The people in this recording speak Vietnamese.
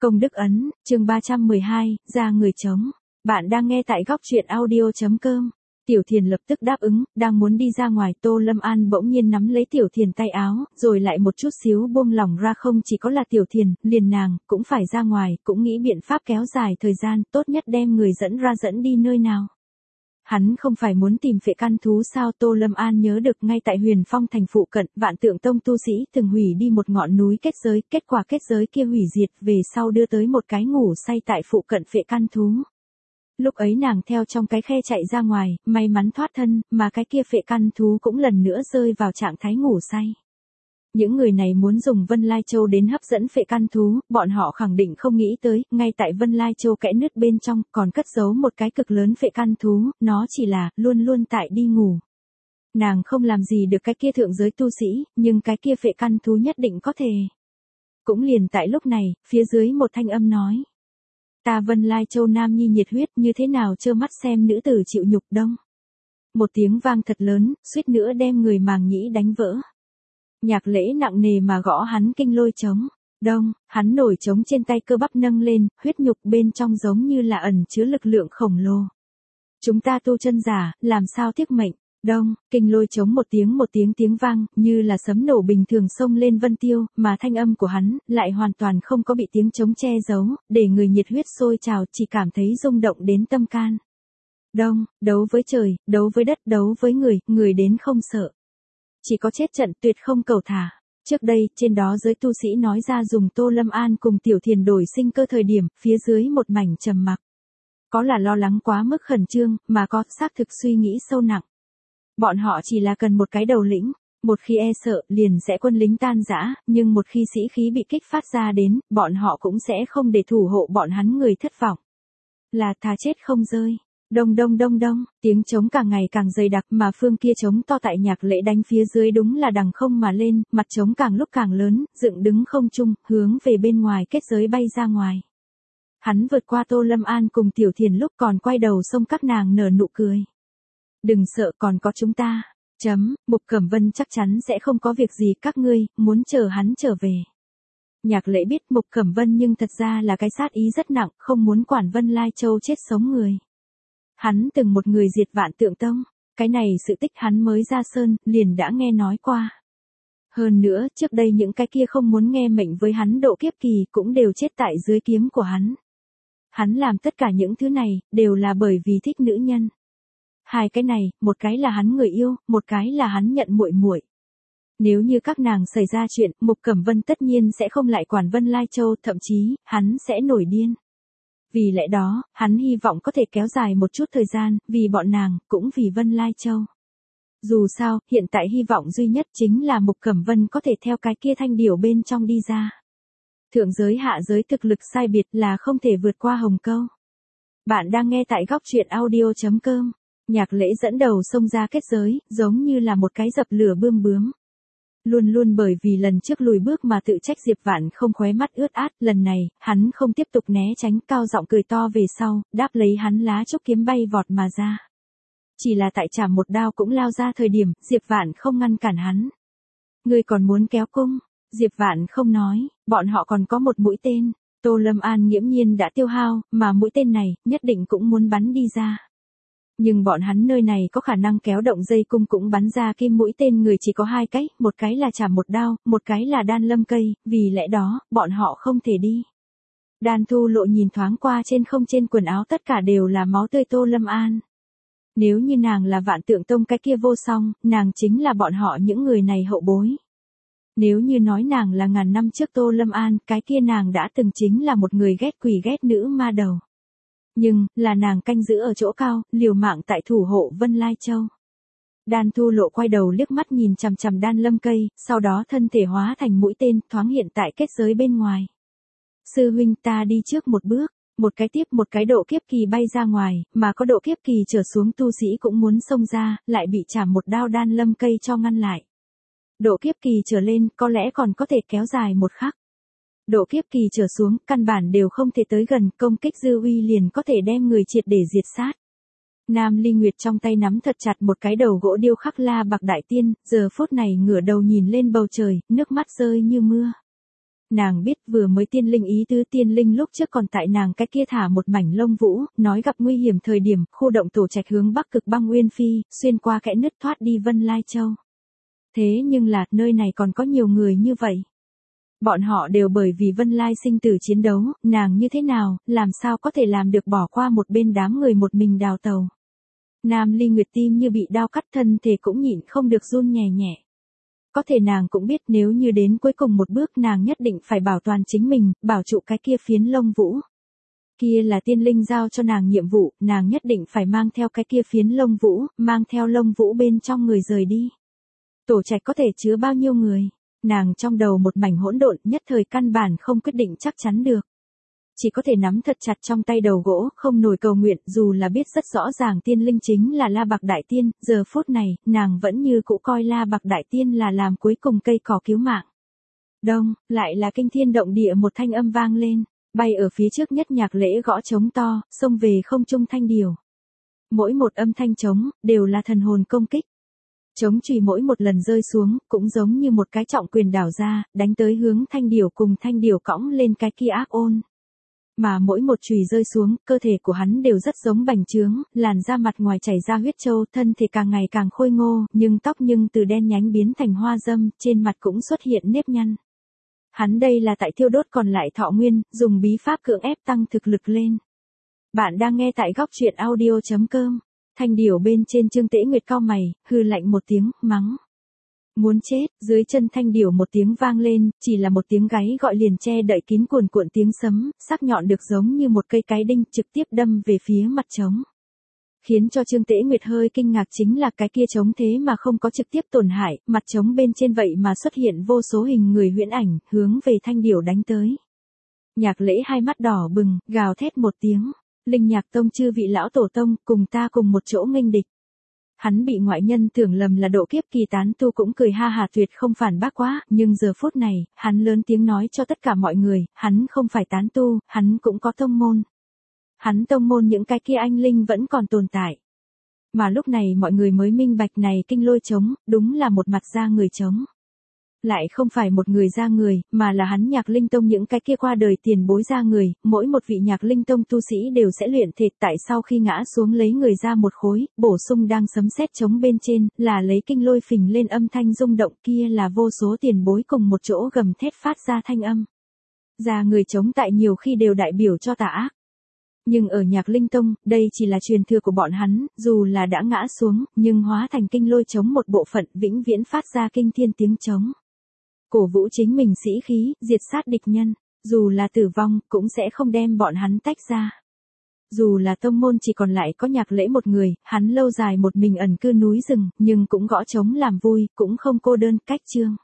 Công đức ấn, chương 312, ra người chống. Bạn đang nghe tại góc truyện audio.com. Tiểu Thiền lập tức đáp ứng, đang muốn đi ra ngoài, Tô Lâm An bỗng nhiên nắm lấy Tiểu Thiền tay áo, rồi lại một chút xíu buông lỏng ra, không chỉ có là Tiểu Thiền, liền nàng, cũng phải ra ngoài, cũng nghĩ biện pháp kéo dài thời gian, tốt nhất đem người dẫn đi nơi nào. Hắn không phải muốn tìm Phệ Căn Thú sao? Tô Lâm An nhớ được ngay tại Huyền Phong thành phụ cận, Vạn Tượng Tông tu sĩ từng hủy đi một ngọn núi kết giới, kết quả kết giới kia hủy diệt, về sau đưa tới một cái ngủ say tại phụ cận Phệ Căn Thú. Lúc ấy nàng theo trong cái khe chạy ra ngoài, may mắn thoát thân, mà cái kia Phệ Căn Thú cũng lần nữa rơi vào trạng thái ngủ say. Những người này muốn dùng Vân Lai Châu đến hấp dẫn Phệ Căn Thú, bọn họ khẳng định không nghĩ tới, ngay tại Vân Lai Châu kẽ nứt bên trong, còn cất giấu một cái cực lớn Phệ Căn Thú, nó chỉ là, luôn luôn tại đi ngủ. Nàng không làm gì được cái kia thượng giới tu sĩ, nhưng cái kia Phệ Căn Thú nhất định có thể. Cũng liền tại lúc này, phía dưới một thanh âm nói. Ta Vân Lai Châu Nam Nhi nhiệt huyết, như thế nào trơ mắt xem nữ tử chịu nhục đông. Một tiếng vang thật lớn, suýt nữa đem người màng nhĩ đánh vỡ. Nhạc Lễ nặng nề mà gõ hắn kinh lôi trống. Đông, hắn nổi trống trên tay cơ bắp nâng lên, huyết nhục bên trong giống như là ẩn chứa lực lượng khổng lồ. Chúng ta tu chân giả, làm sao tiếc mệnh. Đông, kinh lôi trống một tiếng tiếng vang, như là sấm nổ bình thường xông lên vân tiêu, mà thanh âm của hắn, lại hoàn toàn không có bị tiếng trống che giấu, để người nhiệt huyết sôi trào, chỉ cảm thấy rung động đến tâm can. Đông, đấu với trời, đấu với đất, đấu với người đến không sợ. Chỉ có chết trận, tuyệt không cầu thả. Trước đây, trên đó giới tu sĩ nói ra dùng Tô Lâm An cùng Tiểu Thiền đổi sinh cơ thời điểm, phía dưới một mảnh trầm mặc. Có là lo lắng quá mức khẩn trương, mà có xác thực suy nghĩ sâu nặng. Bọn họ chỉ là cần một cái đầu lĩnh, một khi e sợ, liền sẽ quân lính tan rã, nhưng một khi sĩ khí bị kích phát ra đến, bọn họ cũng sẽ không để thủ hộ bọn hắn người thất vọng. Là thà chết không rơi. Đông, tiếng trống càng ngày càng dày đặc, mà phương kia trống to tại Nhạc Lễ đánh phía dưới đúng là đằng không mà lên, mặt trống càng lúc càng lớn, dựng đứng không trung, hướng về bên ngoài kết giới bay ra ngoài. Hắn vượt qua Tô Lâm An cùng Tiểu Thiền lúc còn quay đầu xông các nàng nở nụ cười. Đừng sợ, còn có chúng ta. Mục Cẩm Vân chắc chắn sẽ không có việc gì, các ngươi muốn chờ hắn trở về. Nhạc Lễ biết Mục Cẩm Vân nhưng thật ra là cái sát ý rất nặng, không muốn quản Vân Lai Châu chết sống người. Hắn từng một người diệt Vạn Tượng Tông, cái này sự tích hắn mới ra sơn, liền đã nghe nói qua. Hơn nữa, trước đây những cái kia không muốn nghe mệnh với hắn độ kiếp kỳ cũng đều chết tại dưới kiếm của hắn. Hắn làm tất cả những thứ này, đều là bởi vì thích nữ nhân. Hai cái này, một cái là hắn người yêu, một cái là hắn nhận muội muội. Nếu như các nàng xảy ra chuyện, Mục Cẩm Vân tất nhiên sẽ không lại quản Vân Lai Châu, thậm chí, hắn sẽ nổi điên. Vì lẽ đó, hắn hy vọng có thể kéo dài một chút thời gian, vì bọn nàng, cũng vì Vân Lai Châu. Dù sao, hiện tại hy vọng duy nhất chính là Mục Cẩm Vân có thể theo cái kia thanh điểu bên trong đi ra. Thượng giới hạ giới thực lực sai biệt là không thể vượt qua hồng câu. Bạn đang nghe tại góc truyện audio.com. Nhạc Lễ dẫn đầu xông ra kết giới, giống như là một cái dập lửa bướm. Luôn luôn bởi vì lần trước lùi bước mà tự trách Diệp Vạn không, khóe mắt ướt át, lần này, hắn không tiếp tục né tránh, cao giọng cười to về sau, đáp lấy hắn lá trúc kiếm bay vọt mà ra. Chỉ là tại chạm một đao cũng lao ra thời điểm, Diệp Vạn không ngăn cản hắn. Ngươi còn muốn kéo cung? Diệp Vạn không nói, bọn họ còn có một mũi tên, Tô Lâm An nghiễm nhiên đã tiêu hao, mà mũi tên này, nhất định cũng muốn bắn đi ra. Nhưng bọn hắn nơi này có khả năng kéo động dây cung cũng bắn ra kim mũi tên, người chỉ có hai cách, một cái là chảm một đao, một cái là đan lâm cây, vì lẽ đó, bọn họ không thể đi. Đan Thu Lộ nhìn thoáng qua trên quần áo tất cả đều là máu tươi Tô Lâm An. Nếu như nàng là Vạn Tượng Tông cái kia vô song, nàng chính là bọn họ những người này hậu bối. Nếu như nói nàng là ngàn năm trước Tô Lâm An, cái kia nàng đã từng chính là một người ghét quỷ ghét nữ ma đầu. Nhưng, là nàng canh giữ ở chỗ cao, liều mạng tại thủ hộ Vân Lai Châu. Đan Thu Lộ quay đầu liếc mắt nhìn chằm chằm đan lâm cây, sau đó thân thể hóa thành mũi tên, thoáng hiện tại kết giới bên ngoài. Sư huynh, ta đi trước một bước, một cái tiếp một cái độ kiếp kỳ bay ra ngoài, mà có độ kiếp kỳ trở xuống tu sĩ cũng muốn xông ra, lại bị chảm một đao đan lâm cây cho ngăn lại. Độ kiếp kỳ trở lên, có lẽ còn có thể kéo dài một khắc. Độ kiếp kỳ trở xuống, căn bản đều không thể tới gần, công kích dư uy liền có thể đem người triệt để diệt sát. Nam Ly Nguyệt trong tay nắm thật chặt một cái đầu gỗ điêu khắc La Bạc Đại Tiên, giờ phút này ngửa đầu nhìn lên bầu trời, nước mắt rơi như mưa. Nàng biết vừa mới tiên linh ý tứ tiên linh lúc trước còn tại nàng cái kia thả một mảnh lông vũ, nói gặp nguy hiểm thời điểm, khu động tổ trạch hướng bắc cực băng nguyên phi, xuyên qua kẽ nứt thoát đi Vân Lai Châu. Thế nhưng là, nơi này còn có nhiều người như vậy. Bọn họ đều bởi vì Vân Lai sinh tử chiến đấu, nàng như thế nào, làm sao có thể làm được bỏ qua một bên đám người một mình đào tàu. Nam Ly Nguyệt tim như bị đao cắt, thân thể cũng nhịn không được run nhẹ nhẹ. Có thể nàng cũng biết nếu như đến cuối cùng một bước nàng nhất định phải bảo toàn chính mình, bảo trụ cái kia phiến lông vũ. Kia là tiên linh giao cho nàng nhiệm vụ, nàng nhất định phải mang theo cái kia phiến lông vũ, mang theo lông vũ bên trong người rời đi. Tổ trạch có thể chứa bao nhiêu người? Nàng trong đầu một mảnh hỗn độn, nhất thời căn bản không quyết định chắc chắn được. Chỉ có thể nắm thật chặt trong tay đầu gỗ, không nổi cầu nguyện, dù là biết rất rõ ràng tiên linh chính là La Bạc Đại Tiên, giờ phút này, nàng vẫn như cũ coi La Bạc Đại Tiên là làm cuối cùng cây cỏ cứu mạng. Đông, lại là kinh thiên động địa một thanh âm vang lên, bay ở phía trước nhất nhạc lễ gõ trống to, xông về không trung thanh điểu. Mỗi một âm thanh trống, đều là thần hồn công kích. Trống chùy mỗi một lần rơi xuống, cũng giống như một cái trọng quyền đảo ra, đánh tới hướng thanh điểu cùng thanh điểu cõng lên cái kia ác ôn. Mà mỗi một chùy rơi xuống, cơ thể của hắn đều rất giống bành trướng, làn da mặt ngoài chảy ra huyết châu, thân thể càng ngày càng khôi ngô, nhưng tóc nhưng từ đen nhánh biến thành hoa dâm, trên mặt cũng xuất hiện nếp nhăn. Hắn đây là tại thiêu đốt còn lại thọ nguyên, dùng bí pháp cưỡng ép tăng thực lực lên. Bạn đang nghe tại góc truyện audio.com. Thanh điểu bên trên Trương Tế Nguyệt cau mày, hừ lạnh một tiếng, mắng. Muốn chết, dưới chân thanh điểu một tiếng vang lên, chỉ là một tiếng gáy gọi liền che đậy kín cuồn cuộn tiếng sấm, sắc nhọn được giống như một cây cái đinh trực tiếp đâm về phía mặt trống. Khiến cho Trương Tế Nguyệt hơi kinh ngạc chính là cái kia trống thế mà không có trực tiếp tổn hại, mặt trống bên trên vậy mà xuất hiện vô số hình người huyễn ảnh, hướng về thanh điểu đánh tới. Nhạc lễ hai mắt đỏ bừng, gào thét một tiếng. Linh Nhạc Tông chư vị lão tổ tông, cùng ta cùng một chỗ nghênh địch. Hắn bị ngoại nhân tưởng lầm là độ kiếp kỳ tán tu cũng cười ha hà tuyệt không phản bác quá, nhưng giờ phút này, hắn lớn tiếng nói cho tất cả mọi người, hắn không phải tán tu, hắn cũng có tông môn. Hắn tông môn những cái kia anh linh vẫn còn tồn tại. Mà lúc này mọi người mới minh bạch này kinh lôi trống, đúng là một mặt ra người trống. Lại không phải một người ra người, mà là hắn Nhạc Linh Tông những cái kia qua đời tiền bối ra người, mỗi một vị Nhạc Linh Tông tu sĩ đều sẽ luyện thể tại sau khi ngã xuống lấy người ra một khối, bổ sung đang sấm sét trống bên trên, là lấy kinh lôi phình lên âm thanh rung động kia là vô số tiền bối cùng một chỗ gầm thét phát ra thanh âm. Ra người trống tại nhiều khi đều đại biểu cho tà ác. Nhưng ở Nhạc Linh Tông, đây chỉ là truyền thừa của bọn hắn, dù là đã ngã xuống, nhưng hóa thành kinh lôi trống một bộ phận vĩnh viễn phát ra kinh thiên tiếng trống. Cổ vũ chính mình sĩ khí, diệt sát địch nhân, dù là tử vong, cũng sẽ không đem bọn hắn tách ra. Dù là tông môn chỉ còn lại có Nhạc Lễ một người, hắn lâu dài một mình ẩn cư núi rừng, nhưng cũng gõ trống làm vui, cũng không cô đơn, cách chương.